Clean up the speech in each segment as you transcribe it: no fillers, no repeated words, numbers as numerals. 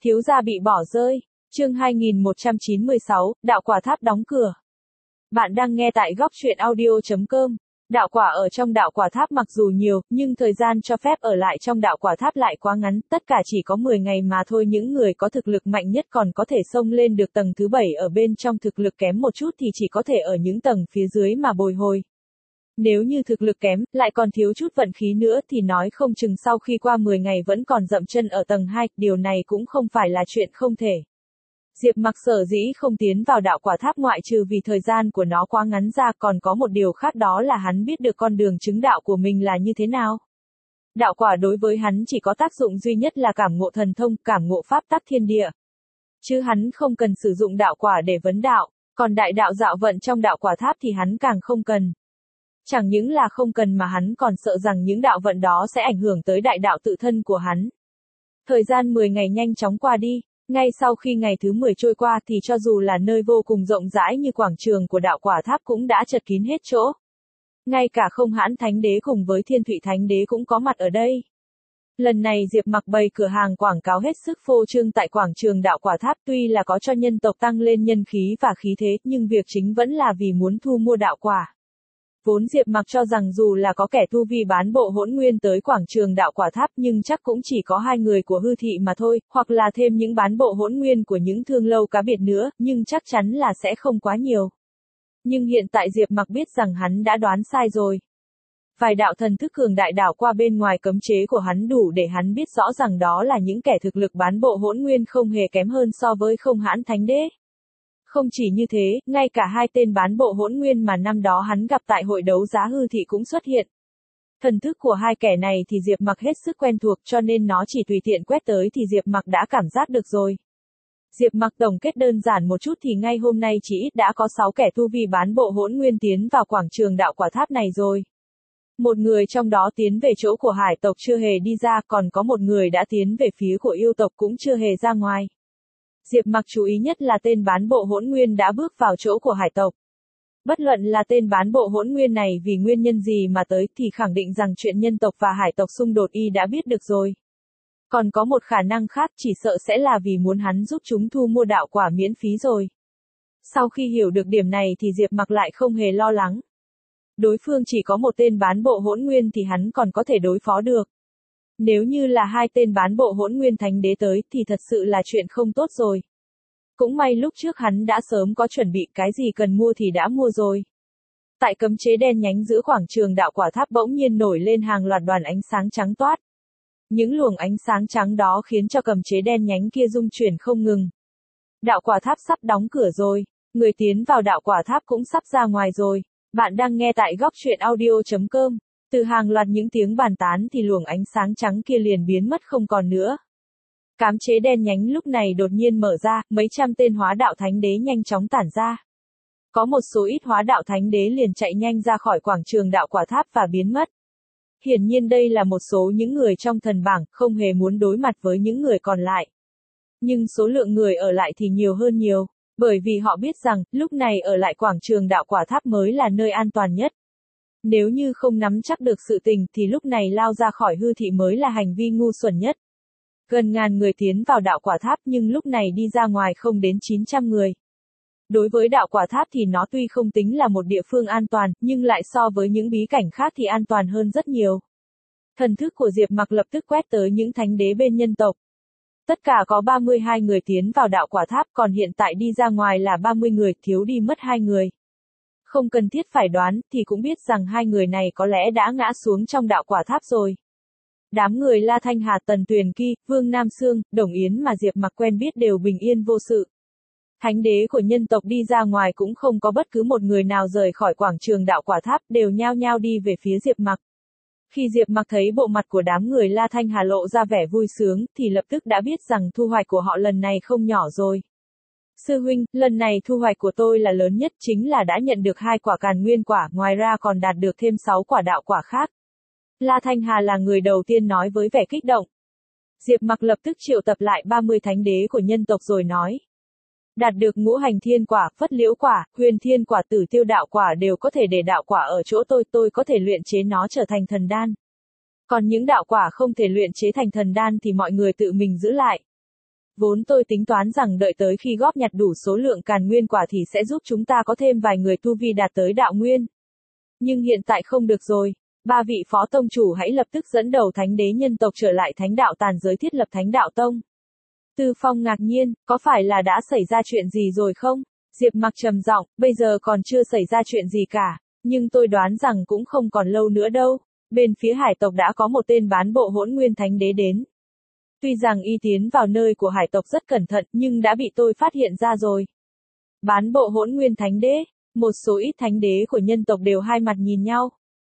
Thiếu gia bị bỏ rơi. Chương 2196, đạo quả tháp đóng cửa. Bạn đang nghe tại góc truyện audio.com. Đạo quả ở trong đạo quả tháp mặc dù nhiều, nhưng thời gian cho phép ở lại trong đạo quả tháp lại quá ngắn, tất cả chỉ có 10 ngày mà thôi. Những người có thực lực mạnh nhất còn có thể xông lên được tầng thứ 7, ở bên trong thực lực kém một chút thì chỉ có thể ở những tầng phía dưới mà bồi hồi. Nếu như thực lực kém, lại còn thiếu chút vận khí nữa thì nói không chừng sau khi qua 10 ngày vẫn còn dậm chân ở tầng 2, điều này cũng không phải là chuyện không thể. Diệp Mặc sở dĩ không tiến vào đạo quả tháp ngoại trừ vì thời gian của nó quá ngắn ra, còn có một điều khác, đó là hắn biết được con đường chứng đạo của mình là như thế nào. Đạo quả đối với hắn chỉ có tác dụng duy nhất là cảm ngộ thần thông, cảm ngộ pháp tắc thiên địa. Chứ hắn không cần sử dụng đạo quả để vấn đạo, còn đại đạo dạo vận trong đạo quả tháp thì hắn càng không cần. Chẳng những là không cần mà hắn còn sợ rằng những đạo vận đó sẽ ảnh hưởng tới đại đạo tự thân của hắn. Thời gian 10 ngày nhanh chóng qua đi. Ngay sau khi ngày thứ 10 trôi qua thì cho dù là nơi vô cùng rộng rãi như quảng trường của đạo quả tháp cũng đã chật kín hết chỗ. Ngay cả Không Hãn Thánh Đế cùng với Thiên Thụy Thánh Đế cũng có mặt ở đây. Lần này Diệp Mặc bày cửa hàng quảng cáo hết sức phô trương tại quảng trường đạo quả tháp, tuy là có cho nhân tộc tăng lên nhân khí và khí thế, nhưng việc chính vẫn là vì muốn thu mua đạo quả. Vốn Diệp Mặc cho rằng dù là có kẻ tu vi bán bộ hỗn nguyên tới quảng trường đạo quả tháp nhưng chắc cũng chỉ có 2 người của hư thị mà thôi, hoặc là thêm những bán bộ hỗn nguyên của những thương lâu cá biệt nữa, nhưng chắc chắn là sẽ không quá nhiều. Nhưng hiện tại Diệp Mặc biết rằng hắn đã đoán sai rồi. Vài đạo thần thức cường đại đảo qua bên ngoài cấm chế của hắn đủ để hắn biết rõ rằng đó là những kẻ thực lực bán bộ hỗn nguyên không hề kém hơn so với Không Hãn Thánh Đế. Không chỉ như thế, ngay cả 2 tên bán bộ hỗn nguyên mà năm đó hắn gặp tại hội đấu giá hư thị cũng xuất hiện. Thần thức của 2 kẻ này thì Diệp Mặc hết sức quen thuộc, cho nên nó chỉ tùy tiện quét tới thì Diệp Mặc đã cảm giác được rồi. Diệp Mặc tổng kết đơn giản một chút thì ngay hôm nay chỉ ít đã có 6 kẻ tu vi bán bộ hỗn nguyên tiến vào quảng trường đạo quả tháp này rồi. Một người trong đó tiến về chỗ của hải tộc chưa hề đi ra, còn có một người đã tiến về phía của yêu tộc cũng chưa hề ra ngoài. Diệp Mặc chú ý nhất là tên bán bộ hỗn nguyên đã bước vào chỗ của hải tộc. Bất luận là tên bán bộ hỗn nguyên này vì nguyên nhân gì mà tới thì khẳng định rằng chuyện nhân tộc và hải tộc xung đột y đã biết được rồi. Còn có một khả năng khác, chỉ sợ sẽ là vì muốn hắn giúp chúng thu mua đạo quả miễn phí rồi. Sau khi hiểu được điểm này thì Diệp Mặc lại không hề lo lắng. Đối phương chỉ có một tên bán bộ hỗn nguyên thì hắn còn có thể đối phó được. Nếu như là 2 tên bán bộ hỗn nguyên thánh đế tới thì thật sự là chuyện không tốt rồi. Cũng may lúc trước hắn đã sớm có chuẩn bị, cái gì cần mua thì đã mua rồi. Tại cấm chế đen nhánh giữa quảng trường đạo quả tháp bỗng nhiên nổi lên hàng loạt đoàn ánh sáng trắng toát. Những luồng ánh sáng trắng đó khiến cho cấm chế đen nhánh kia rung chuyển không ngừng. Đạo quả tháp sắp đóng cửa rồi, người tiến vào đạo quả tháp cũng sắp ra ngoài rồi. Bạn đang nghe tại góc truyện audio.com. Từ hàng loạt những tiếng bàn tán thì luồng ánh sáng trắng kia liền biến mất không còn nữa. Cấm chế đen nhánh lúc này đột nhiên mở ra, mấy trăm tên hóa đạo thánh đế nhanh chóng tản ra. Có một số ít hóa đạo thánh đế liền chạy nhanh ra khỏi quảng trường đạo quả tháp và biến mất. Hiển nhiên đây là một số những người trong thần bảng, không hề muốn đối mặt với những người còn lại. Nhưng số lượng người ở lại thì nhiều hơn nhiều, bởi vì họ biết rằng, lúc này ở lại quảng trường đạo quả tháp mới là nơi an toàn nhất. Nếu như không nắm chắc được sự tình thì lúc này lao ra khỏi hư thị mới là hành vi ngu xuẩn nhất. Gần ngàn người tiến vào đạo quả tháp nhưng lúc này đi ra ngoài không đến 900 người. Đối với đạo quả tháp thì nó tuy không tính là một địa phương an toàn, nhưng lại so với những bí cảnh khác thì an toàn hơn rất nhiều. Thần thức của Diệp Mặc lập tức quét tới những thánh đế bên nhân tộc. Tất cả có 32 người tiến vào đạo quả tháp, còn hiện tại đi ra ngoài là 30 người, thiếu đi mất 2 người. Không cần thiết phải đoán, thì cũng biết rằng 2 người này có lẽ đã ngã xuống trong đạo quả tháp rồi. Đám người La Thanh Hà, Tần Tuyền Kỳ, Vương Nam Sương, Đồng Yến mà Diệp Mặc quen biết đều bình yên vô sự. Thánh đế của nhân tộc đi ra ngoài cũng không có bất cứ một người nào rời khỏi quảng trường đạo quả tháp, đều nhao nhao đi về phía Diệp Mặc. Khi Diệp Mặc thấy bộ mặt của đám người La Thanh Hà lộ ra vẻ vui sướng, thì lập tức đã biết rằng thu hoạch của họ lần này không nhỏ rồi. Sư huynh, lần này thu hoạch của tôi là lớn nhất, chính là đã nhận được 2 quả càn nguyên quả, ngoài ra còn đạt được thêm 6 quả đạo quả khác. La Thanh Hà là người đầu tiên nói với vẻ kích động. Diệp Mặc lập tức triệu tập lại 30 thánh đế của nhân tộc rồi nói. Đạt được ngũ hành thiên quả, phất liễu quả, huyền thiên quả, tử tiêu đạo quả đều có thể để đạo quả ở chỗ tôi có thể luyện chế nó trở thành thần đan. Còn những đạo quả không thể luyện chế thành thần đan thì mọi người tự mình giữ lại. Vốn tôi tính toán rằng đợi tới khi góp nhặt đủ số lượng càn nguyên quả thì sẽ giúp chúng ta có thêm vài người tu vi đạt tới đạo nguyên. Nhưng hiện tại không được rồi. Ba vị phó tông chủ hãy lập tức dẫn đầu thánh đế nhân tộc trở lại thánh đạo tàn giới thiết lập thánh đạo tông. Tư Phong ngạc nhiên, có phải là đã xảy ra chuyện gì rồi không? Diệp Mặc trầm giọng, bây giờ còn chưa xảy ra chuyện gì cả, nhưng tôi đoán rằng cũng không còn lâu nữa đâu. Bên phía hải tộc đã có một tên bán bộ hỗn nguyên thánh đế đến. Tuy rằng y tiến vào nơi của hải tộc rất cẩn thận nhưng đã bị tôi phát hiện ra rồi. Bán bộ hỗn nguyên thánh đế, một số ít thánh đế của nhân tộc đều hai mặt nhìn nhau.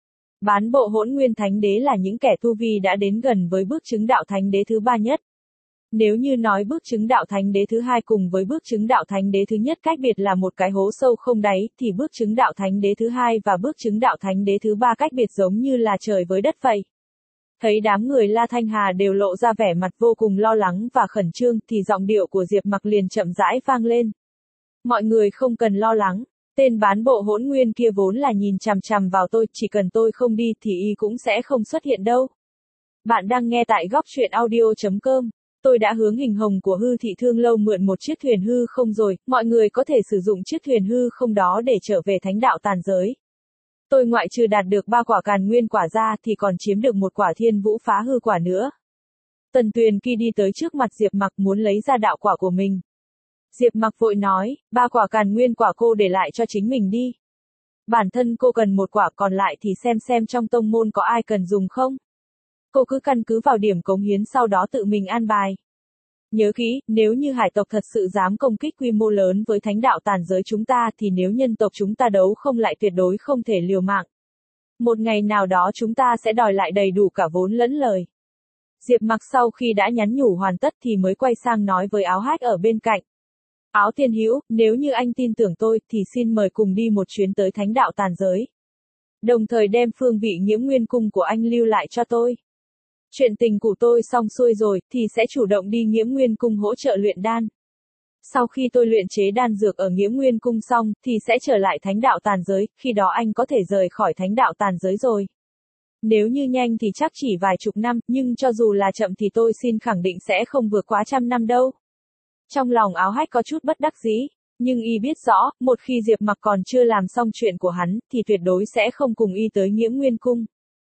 Bán bộ hỗn nguyên thánh đế là những kẻ tu vi đã đến gần với bước chứng đạo thánh đế thứ ba nhất. Nếu như nói bước chứng đạo thánh đế thứ hai cùng với bước chứng đạo thánh đế thứ nhất cách biệt là một cái hố sâu không đáy, thì bước chứng đạo thánh đế thứ hai và bước chứng đạo thánh đế thứ ba cách biệt giống như là trời với đất vậy. Thấy đám người La Thanh Hà đều lộ ra vẻ mặt vô cùng lo lắng và khẩn trương thì giọng điệu của Diệp Mặc liền chậm rãi vang lên. Mọi người không cần lo lắng, tên bán bộ hỗn nguyên kia vốn là nhìn chằm chằm vào tôi, chỉ cần tôi không đi thì y cũng sẽ không xuất hiện đâu. Bạn đang nghe tại góc truyện audio.com. Tôi đã hướng hình hồng của Hư Thị Thương Lâu mượn một chiếc thuyền hư không rồi, mọi người có thể sử dụng chiếc thuyền hư không đó để trở về thánh đạo tàn giới. Tôi ngoại trừ đạt được 3 quả càn nguyên quả ra thì còn chiếm được một quả thiên vũ phá hư quả nữa. Tần Tuyền Kỳ đi tới trước mặt Diệp Mặc muốn lấy ra đạo quả của mình. Diệp Mặc vội nói, 3 quả càn nguyên quả cô để lại cho chính mình đi. Bản thân cô cần một quả, còn lại thì xem trong tông môn có ai cần dùng không. Cô cứ căn cứ vào điểm cống hiến sau đó tự mình an bài. Nhớ kỹ, nếu như hải tộc thật sự dám công kích quy mô lớn với thánh đạo tàn giới chúng ta thì nếu nhân tộc chúng ta đấu không lại tuyệt đối không thể liều mạng. Một ngày nào đó chúng ta sẽ đòi lại đầy đủ cả vốn lẫn lời. Diệp Mặc sau khi đã nhắn nhủ hoàn tất thì mới quay sang nói với Áo Hách ở bên cạnh. Áo Tiên Hữu, nếu như anh tin tưởng tôi thì xin mời cùng đi một chuyến tới thánh đạo tàn giới. Đồng thời đem phương vị Nghiễm Nguyên cung của anh lưu lại cho tôi. Chuyện tình của tôi xong xuôi rồi thì sẽ chủ động đi Nghiễm Nguyên cung hỗ trợ luyện đan. Sau khi tôi luyện chế đan dược ở Nghiễm Nguyên cung xong thì sẽ trở lại thánh đạo tàn giới, khi đó anh có thể rời khỏi thánh đạo tàn giới rồi. Nếu như nhanh thì chắc chỉ vài chục năm, nhưng cho dù là chậm thì tôi xin khẳng định sẽ không vượt quá 100 năm đâu. Trong lòng Áo Hách có chút bất đắc dĩ, nhưng y biết rõ, một khi Diệp Mặc còn chưa làm xong chuyện của hắn thì tuyệt đối sẽ không cùng y tới Nghiễm Nguyên cung.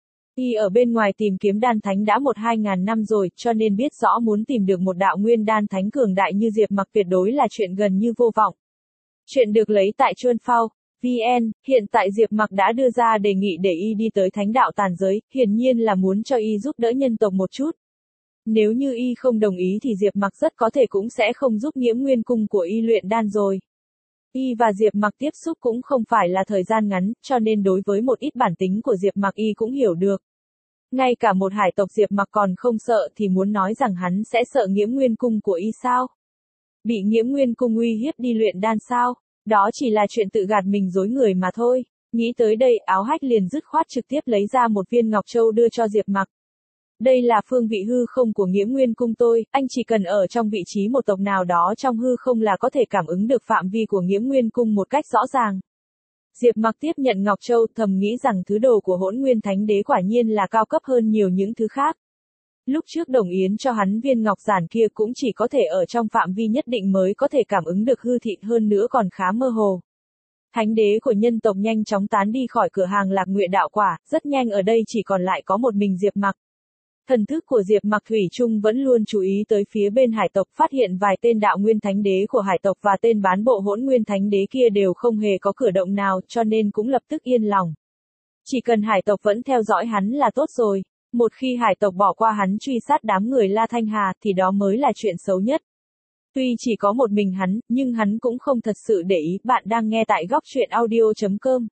Y ở bên ngoài tìm kiếm đan thánh đã 1-2 ngàn năm rồi, cho nên biết rõ muốn tìm được một đạo nguyên đan thánh cường đại như Diệp Mặc tuyệt đối là chuyện gần như vô vọng. Chuyện được lấy tại Chuân Phao VN, hiện tại Diệp Mặc đã đưa ra đề nghị để y đi tới thánh đạo tàn giới, hiển nhiên là muốn cho y giúp đỡ nhân tộc một chút. Nếu như y không đồng ý thì Diệp Mặc rất có thể cũng sẽ không giúp Nghiễm Nguyên cung của y luyện đan rồi. Y và Diệp Mặc tiếp xúc cũng không phải là thời gian ngắn, cho nên đối với một ít bản tính của Diệp Mặc y cũng hiểu được. Ngay cả một hải tộc Diệp Mặc còn không sợ thì muốn nói rằng hắn sẽ sợ Nghiễm Nguyên cung của y sao? Bị Nghiễm Nguyên cung uy hiếp đi luyện đan sao? Đó chỉ là chuyện tự gạt mình dối người mà thôi. Nghĩ tới đây, Áo Hách liền dứt khoát trực tiếp lấy ra một viên ngọc châu đưa cho Diệp Mặc. Đây là phương vị hư không của Nghiễm Nguyên cung tôi, anh chỉ cần ở trong vị trí một tộc nào đó trong hư không là có thể cảm ứng được phạm vi của Nghiễm Nguyên cung một cách rõ ràng. Diệp Mặc tiếp nhận ngọc châu, thầm nghĩ rằng thứ đồ của Hỗn Nguyên Thánh Đế quả nhiên là cao cấp hơn nhiều những thứ khác. Lúc trước Đồng Yến cho hắn viên ngọc giản kia cũng chỉ có thể ở trong phạm vi nhất định mới có thể cảm ứng được hư thị, hơn nữa còn khá mơ hồ. Thánh đế của nhân tộc nhanh chóng tán đi khỏi cửa hàng Lạc Nguyệt đạo quả, rất nhanh ở đây chỉ còn lại có một mình Diệp Mặc. Thần thức của Diệp Mặc thủy chung vẫn luôn chú ý tới phía bên hải tộc, phát hiện vài tên đạo nguyên thánh đế của hải tộc và tên bán bộ Hỗn Nguyên Thánh Đế kia đều không hề có cử động nào, cho nên cũng lập tức yên lòng. Chỉ cần hải tộc vẫn theo dõi hắn là tốt rồi. Một khi hải tộc bỏ qua hắn truy sát đám người La Thanh Hà thì đó mới là chuyện xấu nhất. Tuy chỉ có một mình hắn, nhưng hắn cũng không thật sự để ý. Bạn đang nghe tại góc truyện audio.com.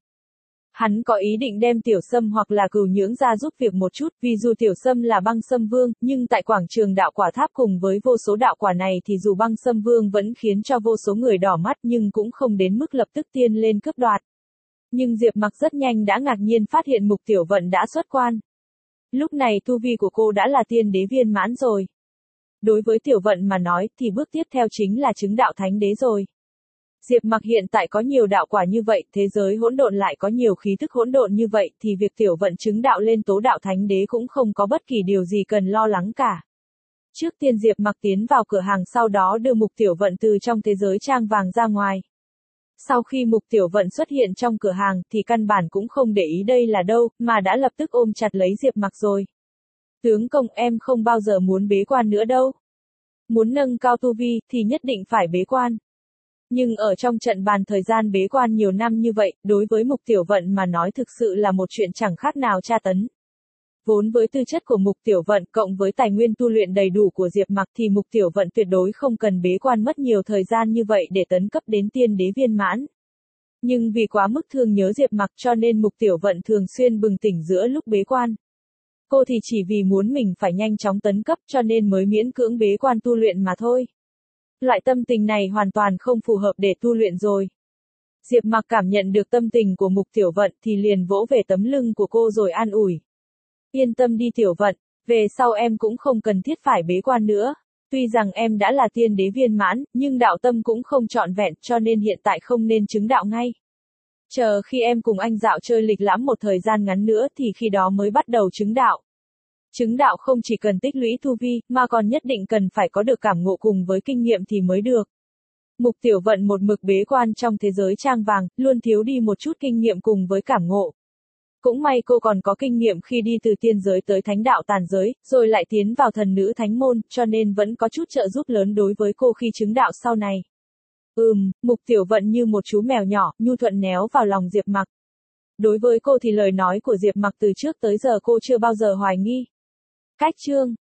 Hắn có ý định đem Tiểu Sâm hoặc là Cửu Nhưỡng ra giúp việc một chút, vì dù Tiểu Sâm là Băng Sâm Vương, nhưng tại quảng trường đạo quả tháp cùng với vô số đạo quả này thì dù Băng Sâm Vương vẫn khiến cho vô số người đỏ mắt nhưng cũng không đến mức lập tức tiên lên cướp đoạt. Nhưng Diệp Mặc rất nhanh đã ngạc nhiên phát hiện Mục Tiểu Vận đã xuất quan. Lúc này tu vi của cô đã là tiên đế viên mãn rồi. Đối với Tiểu Vận mà nói thì bước tiếp theo chính là chứng đạo thánh đế rồi. Diệp Mặc hiện tại có nhiều đạo quả như vậy, thế giới hỗn độn lại có nhiều khí thức hỗn độn như vậy thì việc Tiểu Vận chứng đạo lên tố đạo thánh đế cũng không có bất kỳ điều gì cần lo lắng cả. Trước tiên Diệp Mặc tiến vào cửa hàng sau đó đưa Mục Tiểu Vận từ trong thế giới trang vàng ra ngoài. Sau khi Mục Tiểu Vận xuất hiện trong cửa hàng thì căn bản cũng không để ý đây là đâu, mà đã lập tức ôm chặt lấy Diệp Mặc rồi. Tướng công, em không bao giờ muốn bế quan nữa đâu. Muốn nâng cao tu vi thì nhất định phải bế quan. Nhưng ở trong trận bàn thời gian bế quan nhiều năm như vậy, đối với Mục Tiểu Vận mà nói thực sự là một chuyện chẳng khác nào tra tấn. Vốn với tư chất của Mục Tiểu Vận cộng với tài nguyên tu luyện đầy đủ của Diệp Mặc thì Mục Tiểu Vận tuyệt đối không cần bế quan mất nhiều thời gian như vậy để tấn cấp đến tiên đế viên mãn. Nhưng vì quá mức thương nhớ Diệp Mặc cho nên Mục Tiểu Vận thường xuyên bừng tỉnh giữa lúc bế quan. Cô thì chỉ vì muốn mình phải nhanh chóng tấn cấp cho nên mới miễn cưỡng bế quan tu luyện mà thôi. Loại tâm tình này hoàn toàn không phù hợp để tu luyện rồi. Diệp Mặc cảm nhận được tâm tình của Mục Tiểu Vận thì liền vỗ về tấm lưng của cô rồi an ủi. Yên tâm đi Tiểu Vận, về sau em cũng không cần thiết phải bế quan nữa. Tuy rằng em đã là tiên đế viên mãn, nhưng đạo tâm cũng không trọn vẹn cho nên hiện tại không nên chứng đạo ngay. Chờ khi em cùng anh dạo chơi lịch lãm một thời gian ngắn nữa thì khi đó mới bắt đầu chứng đạo. Chứng đạo không chỉ cần tích lũy tu vi, mà còn nhất định cần phải có được cảm ngộ cùng với kinh nghiệm thì mới được. Mục Tiểu Vận một mực bế quan trong thế giới trang vàng, luôn thiếu đi một chút kinh nghiệm cùng với cảm ngộ. Cũng may cô còn có kinh nghiệm khi đi từ tiên giới tới thánh đạo tàn giới, rồi lại tiến vào thần nữ thánh môn, cho nên vẫn có chút trợ giúp lớn đối với cô khi chứng đạo sau này. Mục Tiểu Vận như một chú mèo nhỏ, nhu thuận néo vào lòng Diệp Mặc. Đối với cô thì lời nói của Diệp Mặc từ trước tới giờ cô chưa bao giờ hoài nghi. Cách chương